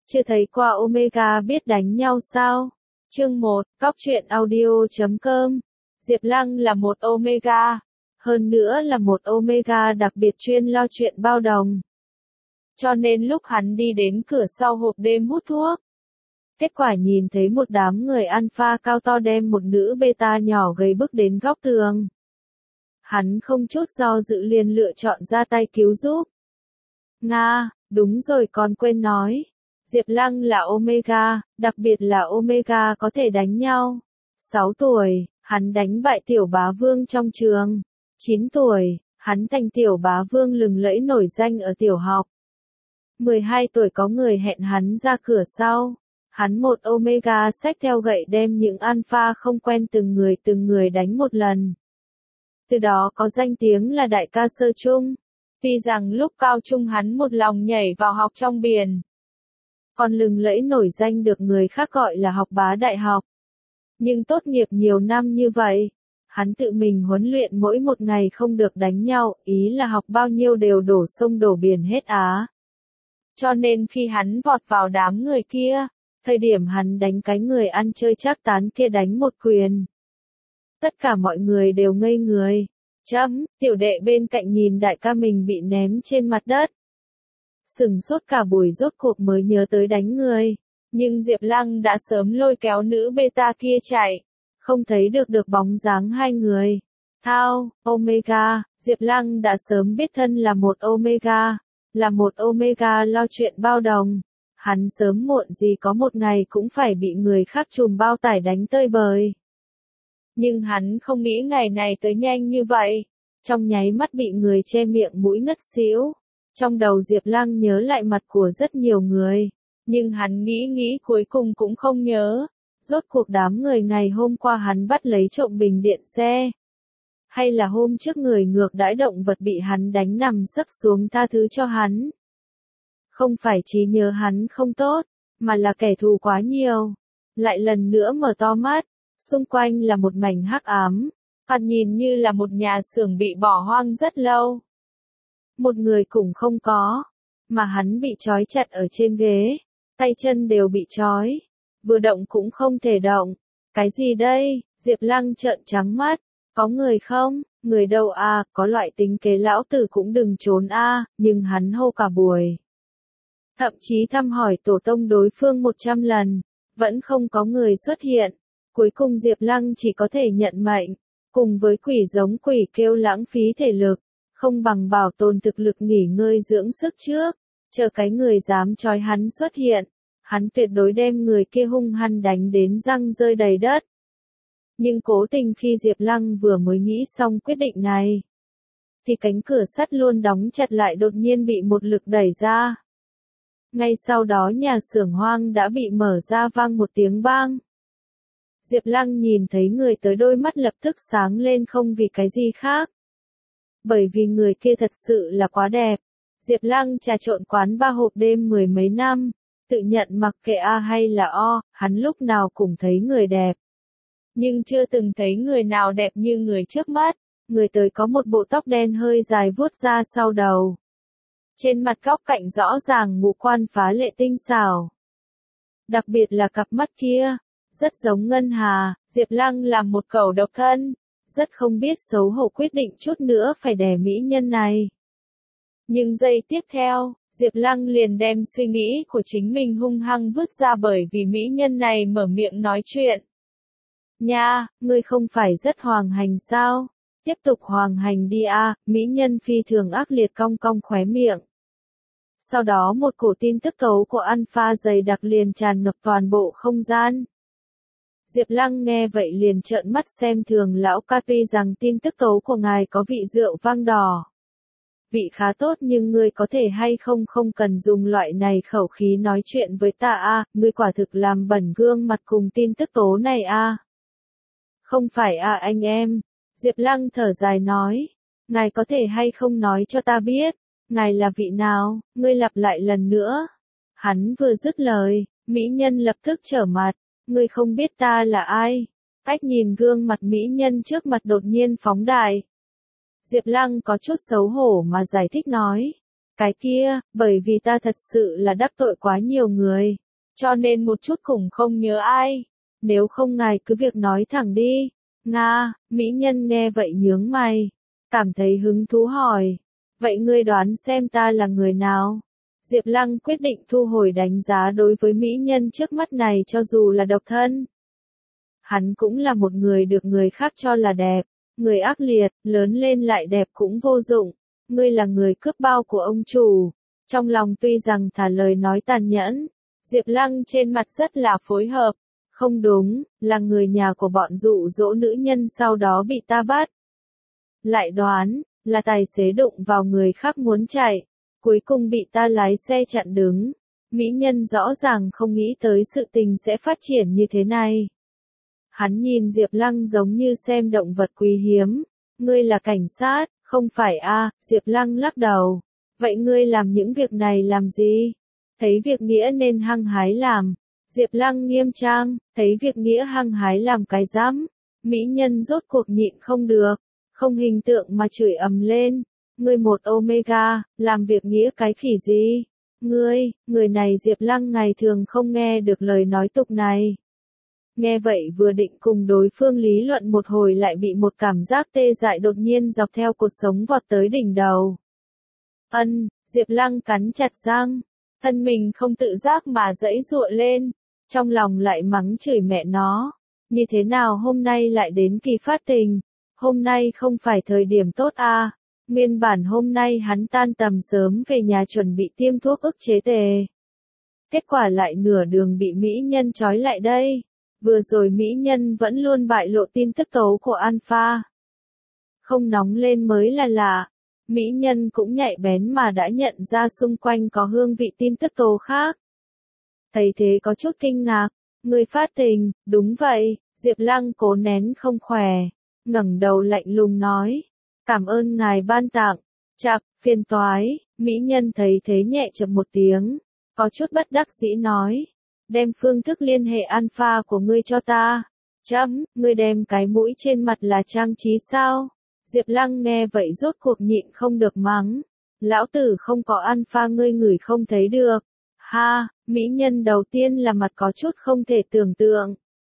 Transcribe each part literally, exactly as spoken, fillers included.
Chưa thấy qua Omega biết đánh nhau sao? Chương một, Cóc truyện audio chấm com. Diệp Lăng là một Omega, hơn nữa là một Omega đặc biệt chuyên lo chuyện bao đồng. Cho nên lúc hắn đi đến cửa sau hộp đêm hút thuốc, kết quả nhìn thấy một đám người alpha cao to đem một nữ beta nhỏ gầy bước đến góc tường. Hắn không chút do dự liền lựa chọn ra tay cứu giúp. Nga, đúng rồi còn quên nói. Diệp Lăng là Omega, đặc biệt là Omega có thể đánh nhau. sáu tuổi, hắn đánh bại tiểu bá vương trong trường. chín tuổi, hắn thành tiểu bá vương lừng lẫy nổi danh ở tiểu học. mười hai tuổi có người hẹn hắn ra cửa sau. Hắn một Omega xách theo gậy đem những alpha không quen từng người từng người đánh một lần. Từ đó có danh tiếng là đại ca sơ trung. Tuy rằng lúc cao trung hắn một lòng nhảy vào học trong biển, còn lừng lẫy nổi danh được người khác gọi là học bá đại học. Nhưng tốt nghiệp nhiều năm như vậy, hắn tự mình huấn luyện mỗi một ngày không được đánh nhau, ý là học bao nhiêu đều đổ sông đổ biển hết á. Cho nên khi hắn vọt vào đám người kia, thời điểm hắn đánh cái người ăn chơi trác tán kia đánh một quyền, tất cả mọi người đều ngây người. Chấm, tiểu đệ bên cạnh nhìn đại ca mình bị ném trên mặt đất. Sừng sốt cả buổi rốt cuộc mới nhớ tới đánh người. Nhưng Diệp Lăng đã sớm lôi kéo nữ beta kia chạy. Không thấy được được bóng dáng hai người. Thao, Omega, Diệp Lăng đã sớm biết thân là một Omega. Là một Omega lo chuyện bao đồng. Hắn sớm muộn gì có một ngày cũng phải bị người khác trùm bao tải đánh tơi bời. Nhưng hắn không nghĩ ngày này tới nhanh như vậy. Trong nháy mắt bị người che miệng mũi ngất xỉu. Trong đầu Diệp Lăng nhớ lại mặt của rất nhiều người. Nhưng hắn nghĩ nghĩ cuối cùng cũng không nhớ. Rốt cuộc đám người ngày hôm qua hắn bắt lấy trộm bình điện xe. Hay là hôm trước người ngược đãi động vật bị hắn đánh nằm sấp xuống tha thứ cho hắn. Không phải trí nhớ hắn không tốt, mà là kẻ thù quá nhiều. Lại lần nữa mở to mắt. Xung quanh là một mảnh hắc ám, thoạt nhìn như là một nhà xưởng bị bỏ hoang rất lâu. Một người cũng không có, mà hắn bị trói chặt ở trên ghế, tay chân đều bị trói, vừa động cũng không thể động. Cái gì đây? Diệp Lăng trợn trắng mắt, có người không? Người đâu à, có loại tính kế lão tử cũng đừng trốn a, à, nhưng hắn hô cả buổi. Thậm chí thăm hỏi tổ tông đối phương một trăm lần, vẫn không có người xuất hiện. Cuối cùng Diệp Lăng chỉ có thể nhận mệnh, cùng với quỷ giống quỷ kêu lãng phí thể lực, không bằng bảo tồn thực lực nghỉ ngơi dưỡng sức trước, chờ cái người dám trói hắn xuất hiện, hắn tuyệt đối đem người kia hung hăng đánh đến răng rơi đầy đất. Nhưng cố tình khi Diệp Lăng vừa mới nghĩ xong quyết định này, thì cánh cửa sắt luôn đóng chặt lại đột nhiên bị một lực đẩy ra. Ngay sau đó nhà xưởng hoang đã bị mở ra vang một tiếng bang. Diệp Lăng nhìn thấy người tới đôi mắt lập tức sáng lên không vì cái gì khác. Bởi vì người kia thật sự là quá đẹp. Diệp Lăng trà trộn quán ba hộp đêm mười mấy năm, tự nhận mặc kệ A hay là O, hắn lúc nào cũng thấy người đẹp. Nhưng chưa từng thấy người nào đẹp như người trước mắt. Người tới có một bộ tóc đen hơi dài vuốt ra sau đầu. Trên mặt góc cạnh rõ ràng ngũ quan phá lệ tinh xảo. Đặc biệt là cặp mắt kia. Rất giống Ngân Hà, Diệp Lăng làm một cẩu độc thân, rất không biết xấu hổ quyết định chút nữa phải đè mỹ nhân này. Nhưng giây tiếp theo, Diệp Lăng liền đem suy nghĩ của chính mình hung hăng vứt ra bởi vì mỹ nhân này mở miệng nói chuyện. Nha, ngươi không phải rất hoàng hành sao? Tiếp tục hoàng hành đi a, mỹ nhân phi thường ác liệt cong cong khóe miệng. Sau đó một cổ tin tức tấu của alpha dày đặc liền tràn ngập toàn bộ không gian. Diệp Lăng nghe vậy liền trợn mắt xem thường lão ca, tuy rằng tin tức tấu của ngài có vị rượu vang đỏ. Vị khá tốt nhưng ngươi có thể hay không không cần dùng loại này khẩu khí nói chuyện với ta a, à, ngươi quả thực làm bẩn gương mặt cùng tin tức tố này a. À. Không phải a à anh em, Diệp Lăng thở dài nói, ngài có thể hay không nói cho ta biết, ngài là vị nào, ngươi lặp lại lần nữa. Hắn vừa dứt lời, mỹ nhân lập tức trở mặt. Ngươi không biết ta là ai? Cách nhìn gương mặt mỹ nhân trước mặt đột nhiên phóng đại. Diệp Lăng có chút xấu hổ mà giải thích nói. Cái kia, bởi vì ta thật sự là đắc tội quá nhiều người, cho nên một chút cũng không nhớ ai. Nếu không ngài cứ việc nói thẳng đi. Nga, mỹ nhân nghe vậy nhướng mày, cảm thấy hứng thú hỏi. Vậy ngươi đoán xem ta là người nào? Diệp Lăng quyết định thu hồi đánh giá đối với mỹ nhân trước mắt này cho dù là độc thân. Hắn cũng là một người được người khác cho là đẹp, người ác liệt, lớn lên lại đẹp cũng vô dụng. Ngươi là người cướp bao của ông chủ. Trong lòng tuy rằng thả lời nói tàn nhẫn, Diệp Lăng trên mặt rất là phối hợp. Không đúng, là người nhà của bọn dụ dỗ nữ nhân sau đó bị ta bắt. Lại đoán, là tài xế đụng vào người khác muốn chạy, cuối cùng bị ta lái xe chặn đứng. Mỹ nhân rõ ràng không nghĩ tới sự tình sẽ phát triển như thế này. Hắn nhìn Diệp Lăng giống như xem động vật quý hiếm. Ngươi là cảnh sát, không phải a? À, Diệp Lăng lắc đầu. Vậy ngươi làm những việc này làm gì? Thấy việc nghĩa nên hăng hái làm. Diệp Lăng nghiêm trang, thấy việc nghĩa hăng hái làm cái dám. Mỹ nhân rốt cuộc nhịn không được, không hình tượng mà chửi ầm lên. Ngươi một Omega, làm việc nghĩa cái khỉ gì? Ngươi, người này Diệp Lăng ngày thường không nghe được lời nói tục này. Nghe vậy vừa định cùng đối phương lý luận một hồi lại bị một cảm giác tê dại đột nhiên dọc theo cột sống vọt tới đỉnh đầu. Ân, Diệp Lăng cắn chặt răng, thân mình không tự giác mà giãy giụa lên, trong lòng lại mắng chửi mẹ nó. Như thế nào hôm nay lại đến kỳ phát tình? Hôm nay không phải thời điểm tốt à? Nguyên bản hôm nay hắn tan tầm sớm về nhà chuẩn bị tiêm thuốc ức chế tề. Kết quả lại nửa đường bị mỹ nhân trói lại đây. Vừa rồi mỹ nhân vẫn luôn bại lộ tin tức tố của Alpha. Không nóng lên mới là lạ. Mỹ nhân cũng nhạy bén mà đã nhận ra xung quanh có hương vị tin tức tố khác. Thấy thế có chút kinh ngạc. Người phát tình, đúng vậy. Diệp Lăng cố nén không khỏe, ngẩng đầu lạnh lùng nói. Cảm ơn ngài ban tặng. Chạc, phiền toái. Mỹ nhân thấy thế nhẹ chậm một tiếng, có chút bất đắc dĩ nói. Đem phương thức liên hệ Alpha của ngươi cho ta. Chấm, ngươi đem cái mũi trên mặt là trang trí sao? Diệp Lăng nghe vậy rốt cuộc nhịn không được mắng. Lão tử không có Alpha ngươi ngửi không thấy được. Ha, mỹ nhân đầu tiên là mặt có chút không thể tưởng tượng.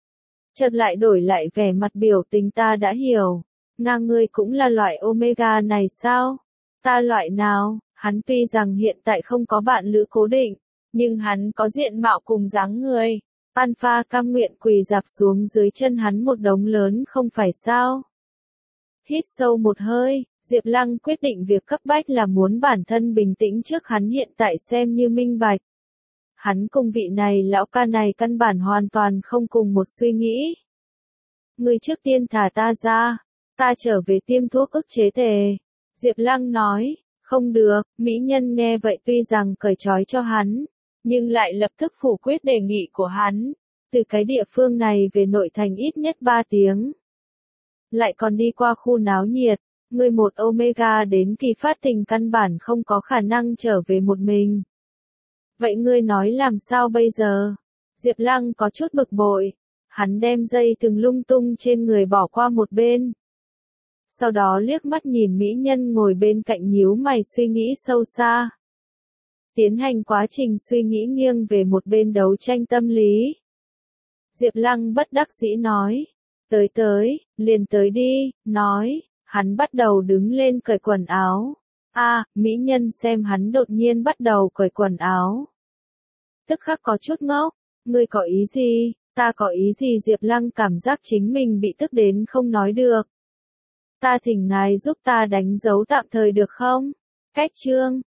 Chợt lại đổi lại vẻ mặt biểu tình ta đã hiểu. Nga ngươi cũng là loại Omega này sao? Ta loại nào? Hắn tuy rằng hiện tại không có bạn lữ cố định, nhưng hắn có diện mạo cùng dáng người. Alpha cam nguyện quỳ dạp xuống dưới chân hắn một đống lớn không phải sao? Hít sâu một hơi, Diệp Lăng quyết định việc cấp bách là muốn bản thân bình tĩnh trước hắn hiện tại xem như minh bạch. Hắn cùng vị này lão ca này căn bản hoàn toàn không cùng một suy nghĩ. Ngươi trước tiên thả ta ra, ta trở về tiêm thuốc ức chế tề. Diệp Lăng nói, không được, mỹ nhân nghe vậy tuy rằng cởi trói cho hắn, nhưng lại lập tức phủ quyết đề nghị của hắn. Từ cái địa phương này về nội thành ít nhất ba tiếng. Lại còn đi qua khu náo nhiệt, ngươi một Omega đến kỳ phát tình căn bản không có khả năng trở về một mình. Vậy ngươi nói làm sao bây giờ? Diệp Lăng có chút bực bội. Hắn đem dây thừng lung tung trên người bỏ qua một bên. Sau đó liếc mắt nhìn mỹ nhân ngồi bên cạnh nhíu mày suy nghĩ sâu xa. Tiến hành quá trình suy nghĩ nghiêng về một bên đấu tranh tâm lý. Diệp Lăng bất đắc dĩ nói. Tới tới, liền tới đi, nói. Hắn bắt đầu đứng lên cởi quần áo. A, à, mỹ nhân xem hắn đột nhiên bắt đầu cởi quần áo. Tức khắc có chút ngốc. Ngươi có ý gì? Ta có ý gì? Diệp Lăng cảm giác chính mình bị tức đến không nói được. Ta thỉnh ngài giúp ta đánh dấu tạm thời được không? Cách chương